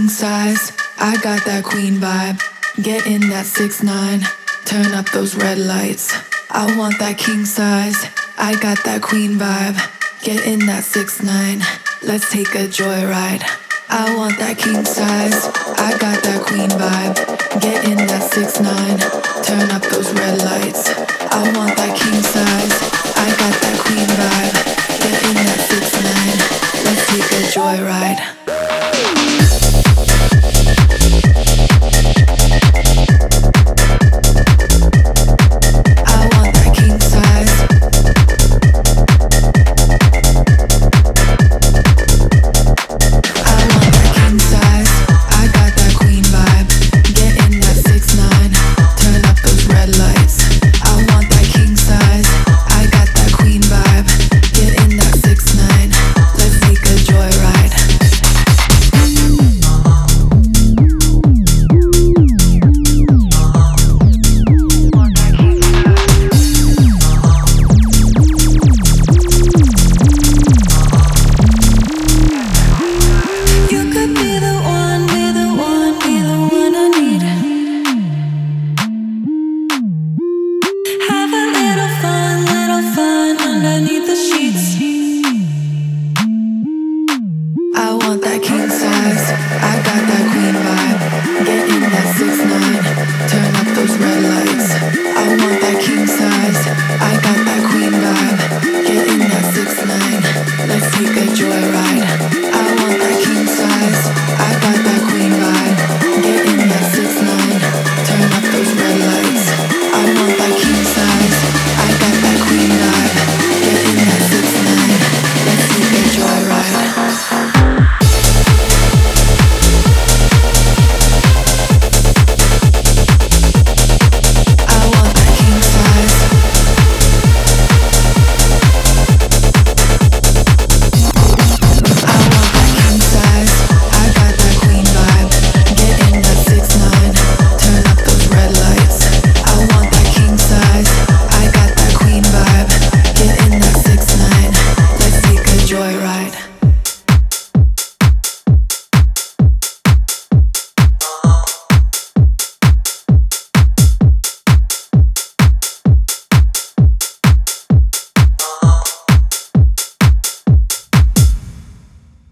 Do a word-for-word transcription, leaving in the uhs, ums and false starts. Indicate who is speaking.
Speaker 1: king size. I got that queen vibe. Get in that six nine. Turn up those red lights. I want that king size. I got that queen vibe. Get in that six nine. Let's take a joyride. I want that king size. I got that queen vibe. Get in that six nine. Turn up those red lights. I want that king size. I got that queen vibe. Get in that six nine. Let's take a joyride.